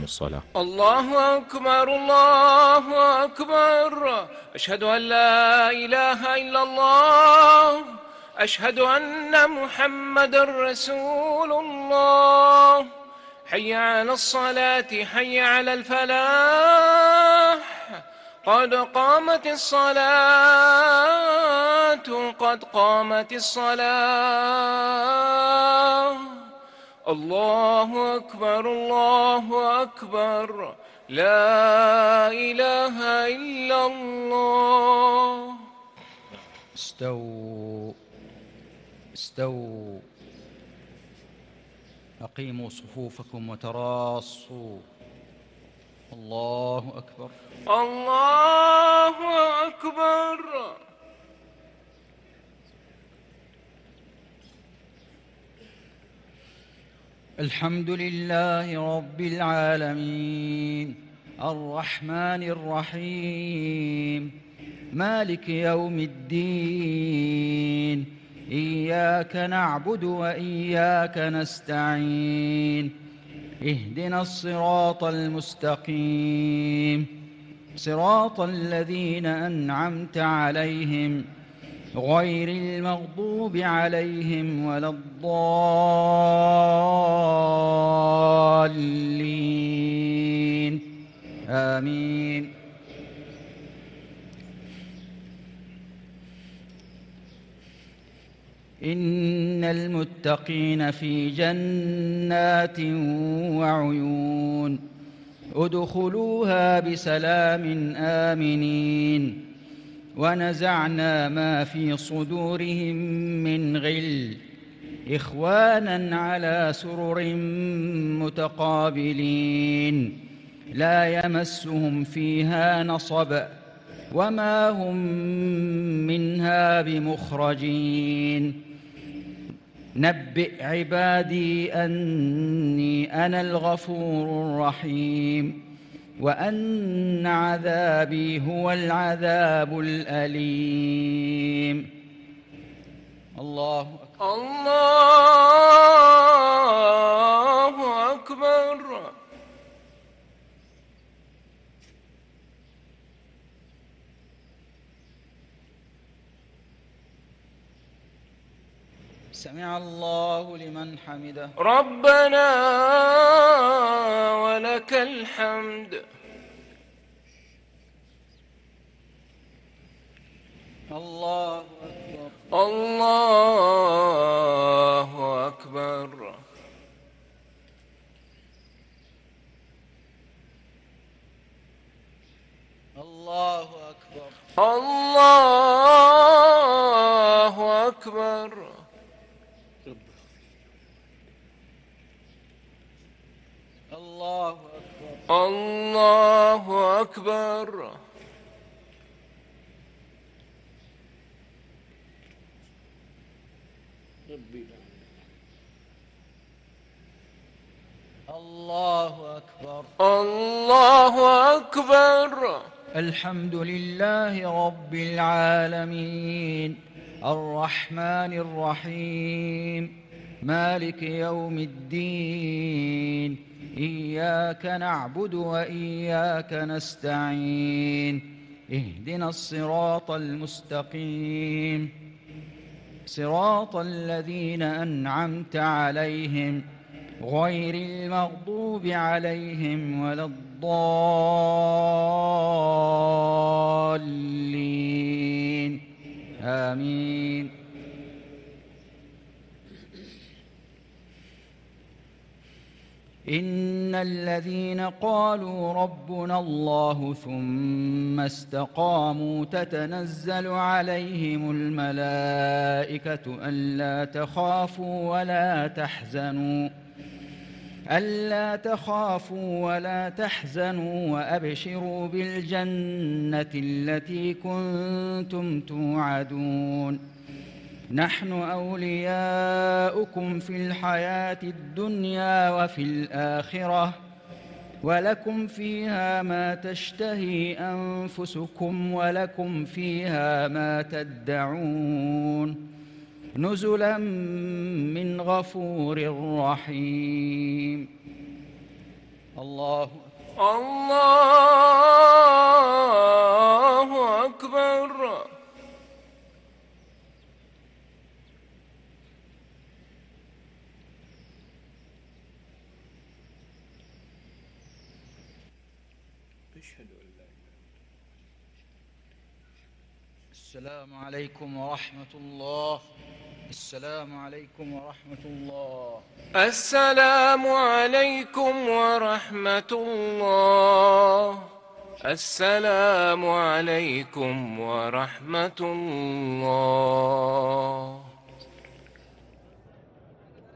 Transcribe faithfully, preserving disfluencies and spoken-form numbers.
الصلاة. الله أكبر الله أكبر، أشهد أن لا إله إلا الله، أشهد أن محمدًا رسول الله. حي على الصلاة حي على الفلاح، قد قامت الصلاة قد قامت الصلاة. الله أكبر الله أكبر، لا إله إلا الله. استووا استووا أقيموا صفوفكم وتراصوا. الله أكبر الله أكبر. الحمد لله رب العالمين، الرحمن الرحيم، مالك يوم الدين، إياك نعبد وإياك نستعين، اهدنا الصراط المستقيم، صراط الذين أنعمت عليهم غير المغضوب عليهم ولا الضالين، آمين. إن المتقين في جنات وعيون، ادخلوها بسلام آمنين. ونزعنا ما في صدورهم من غل إخوانا على سرر متقابلين، لا يمسهم فيها نصب وما هم منها بمخرجين. نبئ عبادي أني أنا الغفور الرحيم، وأن عذابي هو العذاب الأليم. الله أكبر الله أكبر. سمع الله لمن حمده. ربنا ولك الحمد. الله أكبر الله أكبر. الله أكبر الله أكبر. الله أكبر الله أكبر. الله أكبر الله أكبر. الحمد لله رب العالمين، الرحمن الرحيم، مالك يوم الدين، إياك نعبد وإياك نستعين، اهدنا الصراط المستقيم، صراط الذين أنعمت عليهم غير المغضوب عليهم ولا الضالين، آمين. إن الذين قالوا ربنا الله ثم استقاموا تتنزل عليهم الملائكة ألا تخافوا ولا تحزنوا ألا تخافوا ولا تحزنوا وأبشروا بالجنة التي كنتم توعدون. نحن أولياؤكم في الحياة الدنيا وفي الآخرة، ولكم فيها ما تشتهي أنفسكم ولكم فيها ما تدعون، نزلا من غفور رحيم. الله الله أكبر. السلام عليكم ورحمة الله. السلام عليكم ورحمة الله. السلام عليكم ورحمة الله. السلام عليكم ورحمة الله.